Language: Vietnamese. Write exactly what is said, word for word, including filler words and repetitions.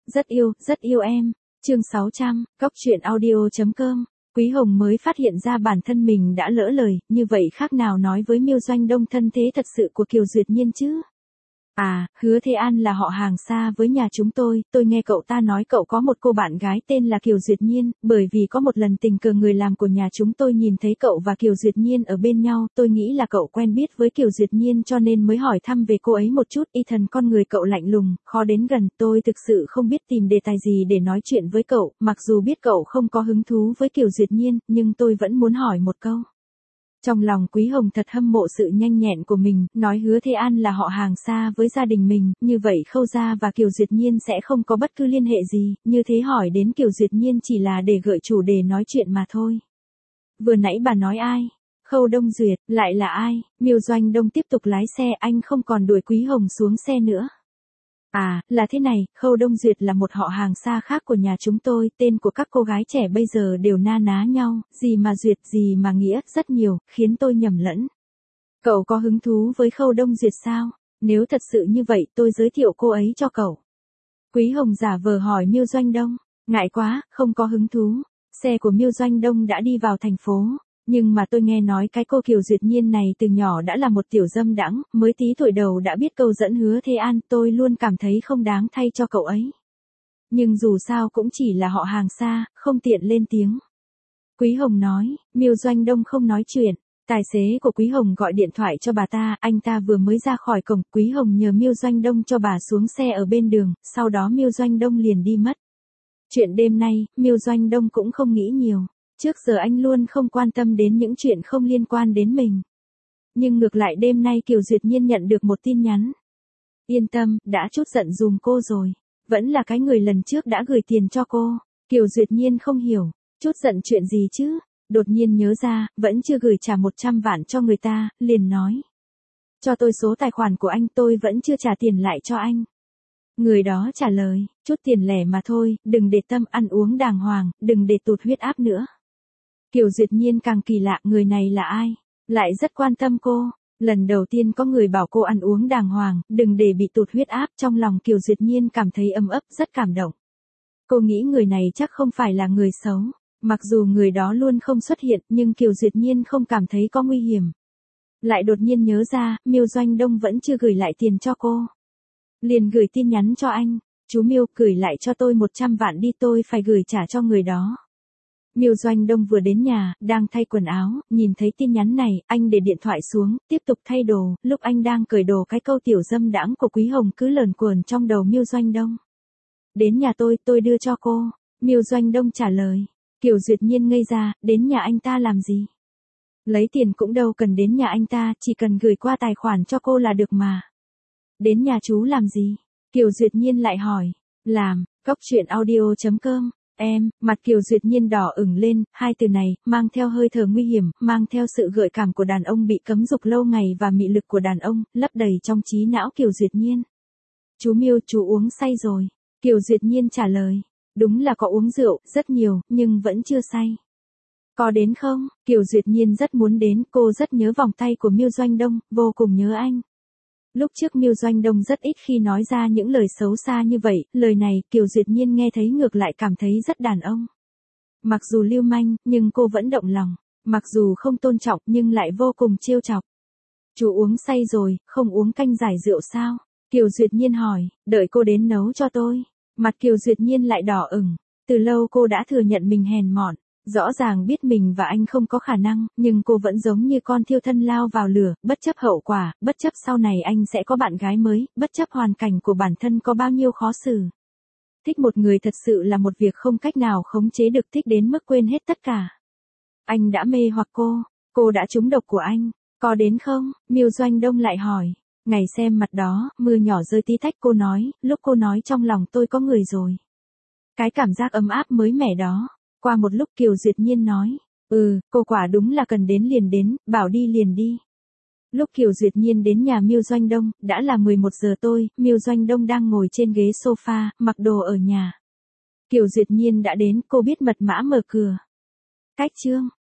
Rất yêu, rất yêu em. Chương sáu trăm, Cóc truyện audio chấm com. Quý Hồng mới phát hiện ra bản thân mình đã lỡ lời, như vậy khác nào nói với Miêu Doanh Đông thân thế thật sự của Kiều Duyệt Nhiên chứ? À, Hứa Thế An là họ hàng xa với nhà chúng tôi, tôi nghe cậu ta nói cậu có một cô bạn gái tên là Kiều Duyệt Nhiên, bởi vì có một lần tình cờ người làm của nhà chúng tôi nhìn thấy cậu và Kiều Duyệt Nhiên ở bên nhau, tôi nghĩ là cậu quen biết với Kiều Duyệt Nhiên cho nên mới hỏi thăm về cô ấy một chút, y thần con người cậu lạnh lùng, khó đến gần, tôi thực sự không biết tìm đề tài gì để nói chuyện với cậu, mặc dù biết cậu không có hứng thú với Kiều Duyệt Nhiên, nhưng tôi vẫn muốn hỏi một câu. Trong lòng Quý Hồng thật hâm mộ sự nhanh nhẹn của mình, nói Hứa Thế An là họ hàng xa với gia đình mình, như vậy Khâu gia và Kiều Duyệt Nhiên sẽ không có bất cứ liên hệ gì, như thế hỏi đến Kiều Duyệt Nhiên chỉ là để gợi chủ đề nói chuyện mà thôi. Vừa nãy bà nói ai? Khâu Đông Duyệt, lại là ai? Miêu Doanh Đông tiếp tục lái xe, anh không còn đuổi Quý Hồng xuống xe nữa. À, là thế này, Khâu Đông Duyệt là một họ hàng xa khác của nhà chúng tôi, tên của các cô gái trẻ bây giờ đều na ná nhau, gì mà Duyệt, gì mà Nghĩa, rất nhiều, khiến tôi nhầm lẫn. Cậu có hứng thú với Khâu Đông Duyệt sao? Nếu thật sự như vậy, tôi giới thiệu cô ấy cho cậu. Quý Hồng giả vờ hỏi Miêu Doanh Đông, ngại quá, không có hứng thú. Xe của Miêu Doanh Đông đã đi vào thành phố. Nhưng mà tôi nghe nói cái cô Kiều Duyệt Nhiên này từ nhỏ đã là một tiểu dâm đãng, mới tí tuổi đầu đã biết câu dẫn Hứa Thế An, tôi luôn cảm thấy không đáng thay cho cậu ấy. Nhưng dù sao cũng chỉ là họ hàng xa, không tiện lên tiếng. Quý Hồng nói, Miêu Doanh Đông không nói chuyện, tài xế của Quý Hồng gọi điện thoại cho bà ta, anh ta vừa mới ra khỏi cổng, Quý Hồng nhờ Miêu Doanh Đông cho bà xuống xe ở bên đường, sau đó Miêu Doanh Đông liền đi mất. Chuyện đêm nay, Miêu Doanh Đông cũng không nghĩ nhiều. Trước giờ anh luôn không quan tâm đến những chuyện không liên quan đến mình. Nhưng ngược lại đêm nay Kiều Duyệt Nhiên nhận được một tin nhắn. Yên tâm, đã chút giận dùm cô rồi. Vẫn là cái người lần trước đã gửi tiền cho cô. Kiều Duyệt Nhiên không hiểu. Chút giận chuyện gì chứ? Đột nhiên nhớ ra, vẫn chưa gửi trả một trăm vạn cho người ta, liền nói. Cho tôi số tài khoản của anh, tôi vẫn chưa trả tiền lại cho anh. Người đó trả lời, chút tiền lẻ mà thôi, đừng để tâm, ăn uống đàng hoàng, đừng để tụt huyết áp nữa. Kiều Duyệt Nhiên càng kỳ lạ, người này là ai? Lại rất quan tâm cô. Lần đầu tiên có người bảo cô ăn uống đàng hoàng, đừng để bị tụt huyết áp, trong lòng Kiều Duyệt Nhiên cảm thấy ấm ấp, rất cảm động. Cô nghĩ người này chắc không phải là người xấu. Mặc dù người đó luôn không xuất hiện, nhưng Kiều Duyệt Nhiên không cảm thấy có nguy hiểm. Lại đột nhiên nhớ ra, Miêu Doanh Đông vẫn chưa gửi lại tiền cho cô. Liền gửi tin nhắn cho anh, chú Miêu, gửi lại cho tôi một trăm vạn đi, tôi phải gửi trả cho người đó. Miêu Doanh Đông vừa đến nhà, đang thay quần áo, nhìn thấy tin nhắn này, anh để điện thoại xuống, tiếp tục thay đồ, lúc anh đang cởi đồ cái câu tiểu dâm đãng của Quý Hồng cứ lờn quờn trong đầu Miêu Doanh Đông. Đến nhà tôi, tôi đưa cho cô. Miêu Doanh Đông trả lời. Kiều Duyệt Nhiên ngây ra, đến nhà anh ta làm gì? Lấy tiền cũng đâu cần đến nhà anh ta, chỉ cần gửi qua tài khoản cho cô là được mà. Đến nhà chú làm gì? Kiều Duyệt Nhiên lại hỏi. Làm, Cóc truyện audio chấm com. Em, mặt Kiều Duyệt Nhiên đỏ ửng lên, hai từ này, mang theo hơi thở nguy hiểm, mang theo sự gợi cảm của đàn ông bị cấm dục lâu ngày và mị lực của đàn ông, lấp đầy trong trí não Kiều Duyệt Nhiên. Chú Miêu, chú uống say rồi. Kiều Duyệt Nhiên trả lời. Đúng là có uống rượu, rất nhiều, nhưng vẫn chưa say. Có đến không? Kiều Duyệt Nhiên rất muốn đến, cô rất nhớ vòng tay của Miêu Doanh Đông, vô cùng nhớ anh. Lúc trước Miêu Doanh Đông rất ít khi nói ra những lời xấu xa như vậy, lời này Kiều Duyệt Nhiên nghe thấy ngược lại cảm thấy rất đàn ông. Mặc dù lưu manh, nhưng cô vẫn động lòng, mặc dù không tôn trọng nhưng lại vô cùng trêu chọc. Chú uống say rồi, không uống canh giải rượu sao? Kiều Duyệt Nhiên hỏi, đợi cô đến nấu cho tôi. Mặt Kiều Duyệt Nhiên lại đỏ ửng, từ lâu cô đã thừa nhận mình hèn mọn. Rõ ràng biết mình và anh không có khả năng, nhưng cô vẫn giống như con thiêu thân lao vào lửa, bất chấp hậu quả, bất chấp sau này anh sẽ có bạn gái mới, bất chấp hoàn cảnh của bản thân có bao nhiêu khó xử. Thích một người thật sự là một việc không cách nào khống chế được, thích đến mức quên hết tất cả. Anh đã mê hoặc cô, cô đã trúng độc của anh, có đến không? Miêu Doanh Đông lại hỏi. Ngày xem mặt đó, mưa nhỏ rơi tí tách, cô nói, lúc cô nói trong lòng tôi có người rồi. Cái cảm giác ấm áp mới mẻ đó. Qua một lúc Kiều Duyệt Nhiên nói, ừ, cô quả đúng là cần đến liền đến, bảo đi liền đi. Lúc Kiều Duyệt Nhiên đến nhà Miêu Doanh Đông, đã là mười một giờ tôi, Miêu Doanh Đông đang ngồi trên ghế sofa, mặc đồ ở nhà. Kiều Duyệt Nhiên đã đến, cô biết mật mã mở cửa. Cách chương.